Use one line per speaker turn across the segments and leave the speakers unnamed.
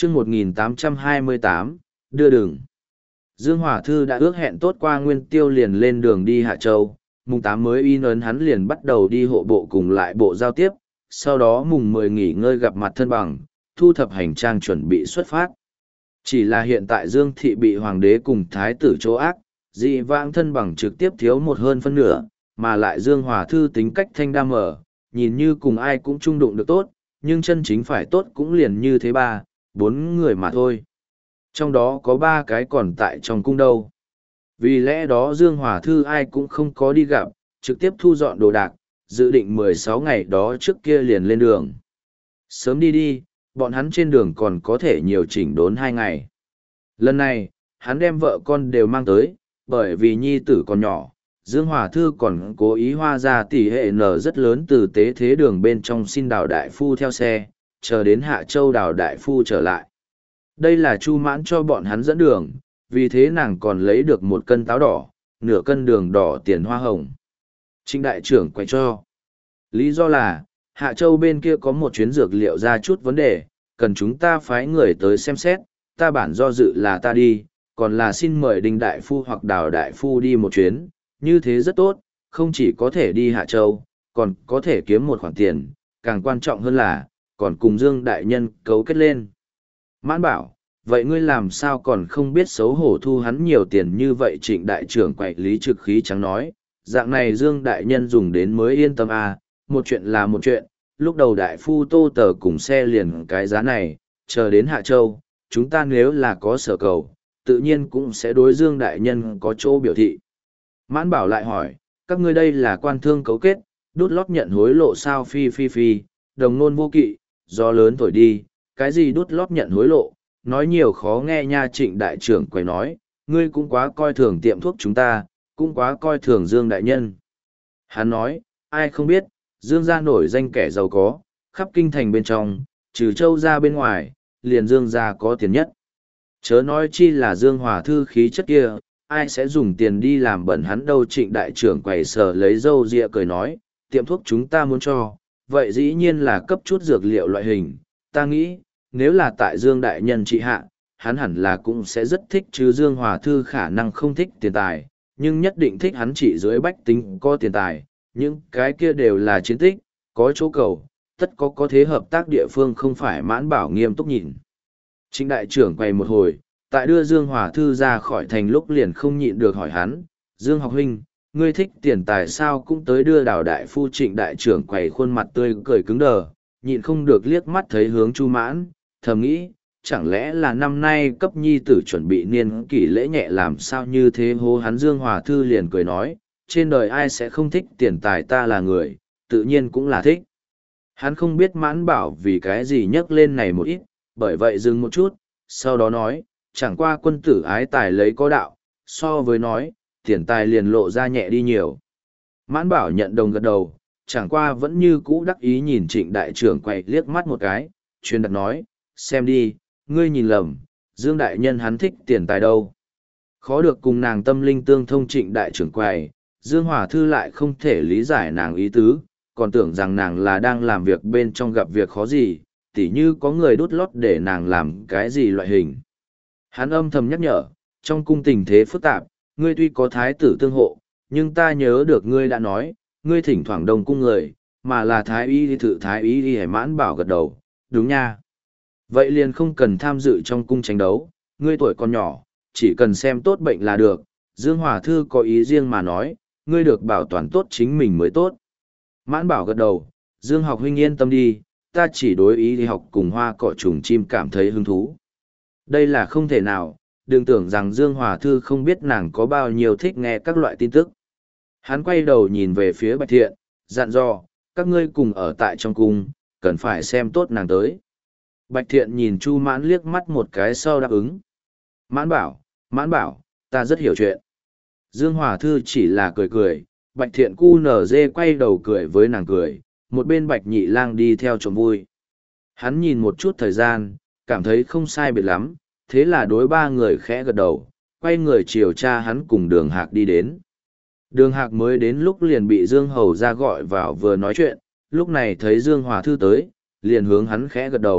chương 1828, đưa đường. Dương Hòa Thư đã ước hẹn tốt qua Nguyên Tiêu liền lên đường đi Hạ Châu, mùng 8 mới in ấn hắn liền bắt đầu đi hộ bộ cùng lại bộ giao tiếp, sau đó mùng 10 nghỉ ngơi gặp mặt thân bằng, thu thập hành trang chuẩn bị xuất phát. Chỉ là hiện tại Dương Thị bị Hoàng đế cùng Thái tử chỗ ác, dị vãng thân bằng trực tiếp thiếu một hơn phân nửa, mà lại Dương Hòa Thư tính cách thanh đa mở, nhìn như cùng ai cũng trung đụng được tốt, nhưng chân chính phải tốt cũng liền như thế ba, bốn người mà thôi. Trong đó có ba cái còn tại trong cung đâu. Vì lẽ đó Dương Hòa Thư ai cũng không có đi gặp, trực tiếp thu dọn đồ đạc, dự định 16 ngày đó trước kia liền lên đường. Sớm đi đi, bọn hắn trên đường còn có thể nhiều chỉnh đốn 2 ngày. Lần này, hắn đem vợ con đều mang tới, bởi vì nhi tử còn nhỏ. Dương Hòa Thư còn cố ý hoa ra tỷ hệ nở rất lớn từ tế thế đường bên trong xin Đào Đại Phu theo xe, chờ đến Hạ Châu Đào Đại Phu trở lại. Đây là Chu Mãn cho bọn hắn dẫn đường, vì thế nàng còn lấy được 1 cân táo đỏ, nửa cân đường đỏ tiền hoa hồng. Trịnh đại trưởng quay cho. Lý do là, Hạ Châu bên kia có một chuyến dược liệu ra chút vấn đề, cần chúng ta phái người tới xem xét, ta bản do dự là ta đi, còn là xin mời Đinh Đại Phu hoặc Đào Đại Phu đi một chuyến, như thế rất tốt, không chỉ có thể đi Hạ Châu, còn có thể kiếm một khoản tiền, càng quan trọng hơn là, còn cùng Dương Đại Nhân cấu kết lên. Mãn bảo, vậy ngươi làm sao còn không biết xấu hổ thu hắn nhiều tiền như vậy? Trịnh đại trưởng quậy lý trực khí trắng nói, dạng này Dương Đại Nhân dùng đến mới yên tâm à, một chuyện là một chuyện, lúc đầu Đại Phu Tô Tờ cùng xe liền cái giá này, chờ đến Hạ Châu, chúng ta nếu là có sở cầu, tự nhiên cũng sẽ đối Dương Đại Nhân có chỗ biểu thị. Mãn bảo lại hỏi, các ngươi đây là quan thương cấu kết, đút lót nhận hối lộ sao? Phi, đồng nôn vô kỵ, gió lớn thổi đi, cái gì đút lót nhận hối lộ, nói nhiều khó nghe nha. Trịnh đại trưởng quầy nói, ngươi cũng quá coi thường tiệm thuốc chúng ta, cũng quá coi thường Dương Đại Nhân. Hắn nói, ai không biết, Dương gia nổi danh kẻ giàu có, khắp kinh thành bên trong, trừ Châu gia bên ngoài, liền Dương gia có tiền nhất. Chớ nói chi là Dương Hòa Thư khí chất kia, ai sẽ dùng tiền đi làm bẩn hắn đâu. Trịnh đại trưởng quầy sờ lấy râu ria cười nói, tiệm thuốc chúng ta muốn cho, vậy dĩ nhiên là cấp chút dược liệu loại hình, ta nghĩ, nếu là tại Dương Đại Nhân trị hạ, hắn hẳn là cũng sẽ rất thích chứ. Dương Hòa Thư khả năng không thích tiền tài, nhưng nhất định thích hắn trị dưới bách tính có tiền tài, những cái kia đều là chiến tích, có chỗ cầu, tất có thế hợp tác địa phương. Không phải? Mãn bảo nghiêm túc nhìn Trịnh đại trưởng quay một hồi, tại đưa Dương Hòa Thư ra khỏi thành lúc liền không nhịn được hỏi hắn, Dương học huynh, ngươi thích tiền tài sao cũng tới đưa Đào Đại Phu? Trịnh đại trưởng quầy khuôn mặt tươi cười cứng đờ, nhịn không được liếc mắt thấy hướng Chu Mãn, thầm nghĩ, chẳng lẽ là năm nay cấp nhi tử chuẩn bị niên kỷ lễ nhẹ làm sao như thế hô hắn? Dương Hòa Thư liền cười nói, trên đời ai sẽ không thích tiền tài, ta là người, tự nhiên cũng là thích. Hắn không biết Mãn bảo vì cái gì nhắc lên này một ít, bởi vậy dừng một chút, sau đó nói, chẳng qua quân tử ái tài lấy có đạo, so với nói, tiền tài liền lộ ra nhẹ đi nhiều. Mãn bảo nhận đồng gật đầu, chẳng qua vẫn như cũ đắc ý nhìn Trịnh đại trưởng quầy liếc mắt một cái, chuyên đặt nói, xem đi, ngươi nhìn lầm, Dương Đại Nhân hắn thích tiền tài đâu. Khó được cùng nàng tâm linh tương thông. Trịnh đại trưởng quầy, Dương Hòa Thư lại không thể lý giải nàng ý tứ, còn tưởng rằng nàng là đang làm việc bên trong gặp việc khó gì, tỉ như có người đút lót để nàng làm cái gì loại hình. Hắn âm thầm nhắc nhở, trong cung tình thế phức tạp, ngươi tuy có thái tử tương hộ, nhưng ta nhớ được ngươi đã nói, ngươi thỉnh thoảng đông cung người, mà là thái y thự thái y đi. Mãn bảo gật đầu, đúng nha. Vậy liền không cần tham dự trong cung tranh đấu, ngươi tuổi còn nhỏ, chỉ cần xem tốt bệnh là được. Dương Hòa Thư có ý riêng mà nói, ngươi được bảo toàn tốt chính mình mới tốt. Mãn bảo gật đầu, Dương học huynh yên tâm đi, ta chỉ đối ý đi học cùng hoa cỏ trùng chim cảm thấy hứng thú. Đây là không thể nào, đừng tưởng rằng Dương Hòa Thư không biết nàng có bao nhiêu thích nghe các loại tin tức. Hắn quay đầu nhìn về phía Bạch Thiện, dặn dò, các ngươi cùng ở tại trong cung, cần phải xem tốt nàng tới. Bạch Thiện nhìn Chu Mãn liếc mắt một cái sau đáp ứng. Mãn bảo, ta rất hiểu chuyện. Dương Hòa Thư chỉ là cười cười, Bạch Thiện cu nở dê quay đầu cười với nàng cười, một bên Bạch Nhị Lang đi theo trộm vui. Hắn nhìn một chút thời gian, cảm thấy không sai biệt lắm, thế là đối ba người khẽ gật đầu, quay người chiều cha hắn cùng Đường Hạc đi đến. Đường Hạc mới đến lúc liền bị Dương Hầu ra gọi vào vừa nói chuyện, lúc này thấy Dương Hòa Thư tới, liền hướng hắn khẽ gật đầu,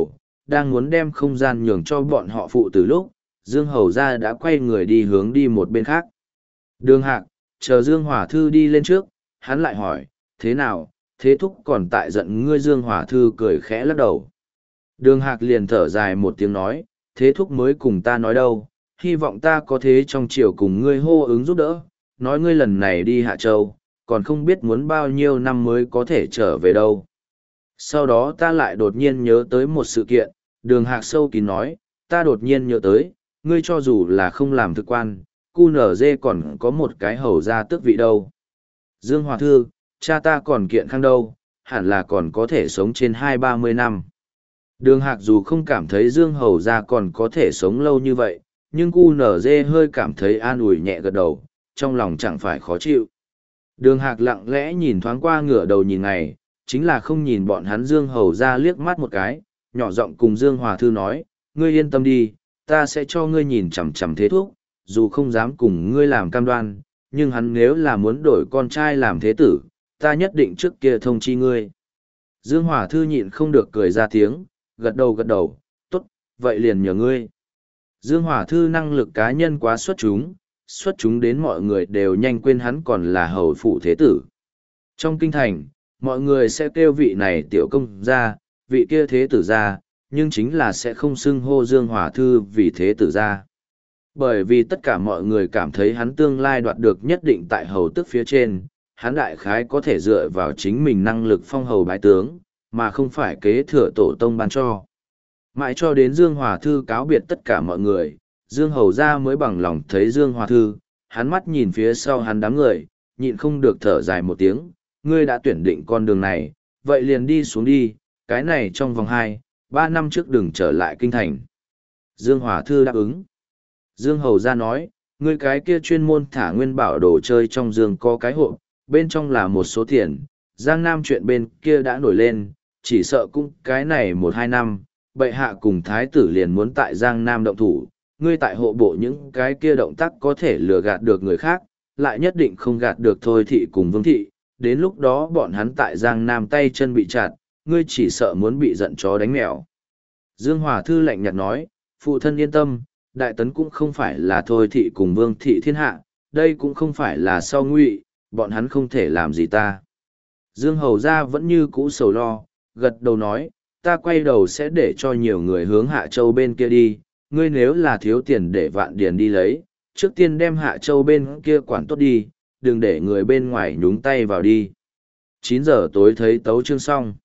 đang muốn đem không gian nhường cho bọn họ phụ từ lúc, Dương Hầu Gia đã quay người đi hướng đi một bên khác. Đường Hạc, chờ Dương Hòa Thư đi lên trước, hắn lại hỏi, thế nào, thế thúc còn tại giận ngươi? Dương Hòa Thư cười khẽ lắc đầu. Đường Hạc liền thở dài một tiếng nói, thế thúc mới cùng ta nói đâu, hy vọng ta có thế trong chiều cùng ngươi hô ứng giúp đỡ, nói ngươi lần này đi Hạ Châu, còn không biết muốn bao nhiêu năm mới có thể trở về đâu. Sau đó ta lại đột nhiên nhớ tới một sự kiện, Đường Hạc sâu kín nói, ta đột nhiên nhớ tới, ngươi cho dù là không làm thực quan, cu nở dê còn có một cái hầu ra tước vị đâu. Dương Hòa Thư, cha ta còn kiện khang đâu, hẳn là còn có thể sống trên 20-30 năm. Đường Hạc dù không cảm thấy Dương Hầu ra còn có thể sống lâu như vậy, nhưng cu nở dê hơi cảm thấy an ủi nhẹ gật đầu, trong lòng chẳng phải khó chịu. Đường Hạc lặng lẽ nhìn thoáng qua ngửa đầu nhìn ngày, chính là không nhìn bọn hắn Dương Hầu ra liếc mắt một cái, nhỏ giọng cùng Dương Hòa Thư nói, ngươi yên tâm đi, ta sẽ cho ngươi nhìn chằm chằm thế thúc, dù không dám cùng ngươi làm cam đoan, nhưng hắn nếu là muốn đổi con trai làm thế tử, ta nhất định trước kia thông chi ngươi. Dương Hòa Thư nhịn không được cười ra tiếng, gật đầu, tốt, vậy liền nhờ ngươi. Dương Hòa Thư năng lực cá nhân quá xuất chúng đến mọi người đều nhanh quên hắn còn là hầu phụ thế tử. Trong kinh thành, mọi người sẽ kêu vị này tiểu công gia, vị kia thế tử gia, nhưng chính là sẽ không xưng hô Dương Hòa Thư vì thế tử gia. Bởi vì tất cả mọi người cảm thấy hắn tương lai đoạt được nhất định tại hầu tước phía trên, hắn đại khái có thể dựa vào chính mình năng lực phong hầu bái tướng, mà không phải kế thừa tổ tông ban cho. Mãi cho đến Dương Hòa Thư cáo biệt tất cả mọi người, Dương Hầu ra mới bằng lòng thấy Dương Hòa Thư, hắn mắt nhìn phía sau hắn đám người, nhịn không được thở dài một tiếng, ngươi đã tuyển định con đường này, vậy liền đi xuống đi, cái này trong vòng 2-3 năm trước đừng trở lại kinh thành. Dương Hòa Thư đáp ứng. Dương Hầu ra nói, ngươi cái kia chuyên môn thả nguyên bảo đồ chơi trong giường có cái hộp, bên trong là một số tiền, Giang Nam chuyện bên kia đã nổi lên, chỉ sợ cũng cái này 1-2 năm, bệ hạ cùng thái tử liền muốn tại Giang Nam động thủ, ngươi tại hộ bộ những cái kia động tác có thể lừa gạt được người khác, lại nhất định không gạt được Thôi thị cùng Vương thị, đến lúc đó bọn hắn tại Giang Nam tay chân bị chặt, ngươi chỉ sợ muốn bị giận chó đánh mèo. Dương Hòa Thư lạnh nhạt nói, phụ thân yên tâm, Đại Tấn cũng không phải là Thôi thị cùng Vương thị thiên hạ, đây cũng không phải là sau Ngụy, bọn hắn không thể làm gì ta. Dương Hầu ra vẫn như cũ sầu lo, gật đầu nói, ta quay đầu sẽ để cho nhiều người hướng Hạ Châu bên kia đi, ngươi nếu là thiếu tiền để Vạn Điền đi lấy, trước tiên đem Hạ Châu bên kia quản tốt đi, đừng để người bên ngoài nhúng tay vào đi. 9 giờ tối thấy tấu chương xong.